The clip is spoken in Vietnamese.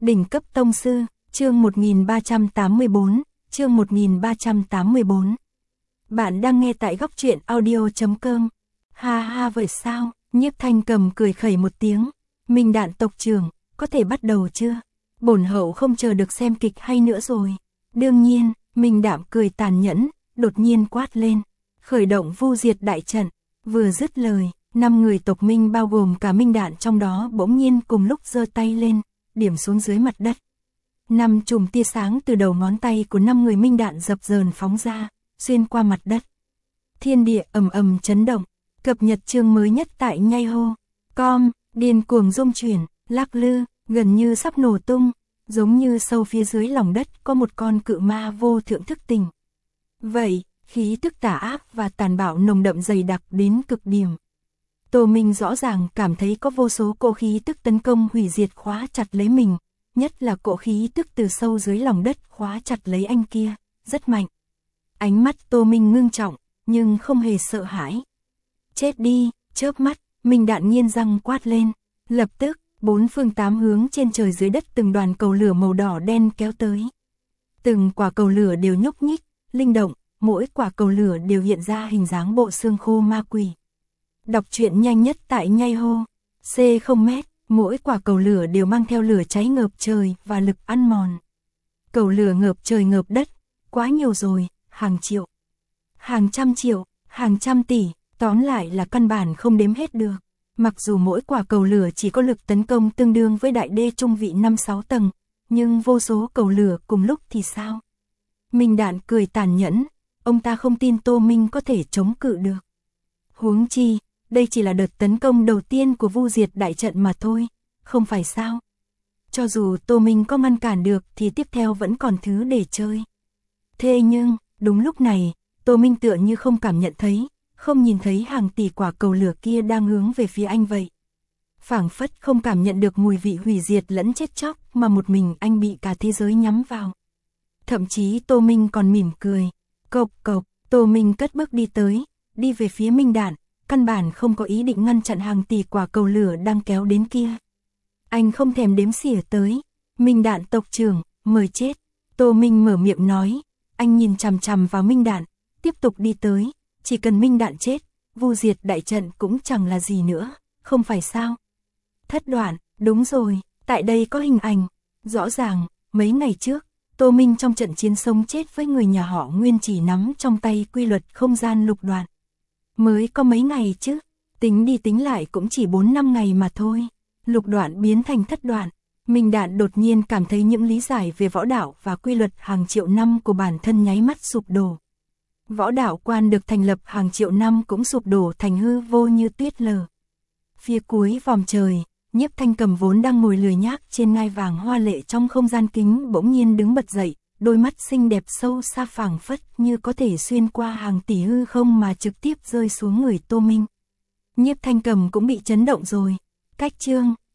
Đỉnh cấp tông sư, chương 1384, chương 1384. Bạn đang nghe tại góc truyện audio.com. Ha ha vậy sao? Nhiếp Thanh Cầm cười khẩy một tiếng. Minh Đạn tộc trưởng, có thể bắt đầu chưa? Bổn hậu không chờ được xem kịch hay nữa rồi. Đương nhiên, Minh Đạm cười tàn nhẫn, đột nhiên quát lên. Khởi động vu diệt đại trận. Vừa dứt lời, 5 người tộc Minh bao gồm cả Minh Đạn trong đó bỗng nhiên cùng lúc giơ tay lên, điểm xuống dưới mặt đất. 5 chùm tia sáng từ đầu ngón tay của 5 người Minh Đạn dập dờn phóng ra, xuyên qua mặt đất. Thiên địa ầm ầm chấn động, cập nhật chương mới nhất tại nhaiho.com, điên cuồng rung chuyển, lắc lư, gần như sắp nổ tung, giống như sâu phía dưới lòng đất có một con cự ma vô thượng thức tỉnh. Vậy, khí tức tà ác và tàn bạo nồng đậm dày đặc đến cực điểm. Tô Minh rõ ràng cảm thấy có vô số cỗ khí tức tấn công hủy diệt khóa chặt lấy mình, nhất là cỗ khí tức từ sâu dưới lòng đất khóa chặt lấy anh kia, rất mạnh. Ánh mắt Tô Minh ngưng trọng, nhưng không hề sợ hãi. Chết đi, chớp mắt, Minh Đạn nghiến răng quát lên, lập tức, 4 phương 8 hướng trên trời dưới đất từng đoàn cầu lửa màu đỏ đen kéo tới. Từng quả cầu lửa đều nhúc nhích, linh động, mỗi quả cầu lửa đều hiện ra hình dáng bộ xương khô ma quỷ. Đọc truyện nhanh nhất tại nhaiho. C0m, mỗi quả cầu lửa đều mang theo lửa cháy ngập trời và lực ăn mòn. Cầu lửa ngập trời ngập đất, quá nhiều rồi, hàng triệu, hàng trăm triệu, hàng trăm tỷ, tóm lại là căn bản không đếm hết được. Mặc dù mỗi quả cầu lửa chỉ có lực tấn công tương đương với đại đê trung vị 5-6 tầng, nhưng vô số cầu lửa cùng lúc thì sao? Minh Đạn cười tàn nhẫn, ông ta không tin Tô Minh có thể chống cự được. Huống chi, đây chỉ là đợt tấn công đầu tiên của vu diệt đại trận mà thôi, không phải sao? Cho dù Tô Minh có ngăn cản được thì tiếp theo vẫn còn thứ để chơi. Thế nhưng, đúng lúc này, Tô Minh tựa như không cảm nhận thấy, không nhìn thấy hàng tỷ quả cầu lửa kia đang hướng về phía anh vậy. Phảng phất không cảm nhận được mùi vị hủy diệt lẫn chết chóc mà một mình anh bị cả thế giới nhắm vào. Thậm chí Tô Minh còn mỉm cười. Cộc cộc, Tô Minh cất bước đi tới, đi về phía Minh Đạn, căn bản không có ý định ngăn chặn hàng tỷ quả cầu lửa đang kéo đến kia. Anh không thèm đếm xỉa tới. Minh Đạn tộc trưởng, mời chết. Tô Minh mở miệng nói. Anh nhìn chằm chằm vào Minh Đạn, tiếp tục đi tới. Chỉ cần Minh Đạn chết, vu diệt đại trận cũng chẳng là gì nữa, không phải sao? Thất đoạn, đúng rồi, tại đây có hình ảnh. Rõ ràng, mấy ngày trước, Tô Minh trong trận chiến sống chết với người nhà họ Nguyên chỉ nắm trong tay quy luật không gian lục đoạn. Mới có mấy ngày chứ, tính đi tính lại cũng chỉ 4-5 ngày mà thôi. Lục đoạn biến thành thất đoạn. Minh Đạn đột nhiên cảm thấy những lý giải về võ đạo và quy luật hàng triệu năm của bản thân nháy mắt sụp đổ. Võ đạo quan được thành lập hàng triệu năm cũng sụp đổ thành hư vô như tuyết lở. Phía cuối vòm trời, Nhiếp Thanh Cầm vốn đang ngồi lười nhác trên ngai vàng hoa lệ trong không gian kính bỗng nhiên đứng bật dậy, đôi mắt xinh đẹp sâu xa phảng phất như có thể xuyên qua hàng tỷ hư không mà trực tiếp rơi xuống người Tô Minh. Nhiếp Thanh Cầm cũng bị chấn động rồi. Cách chương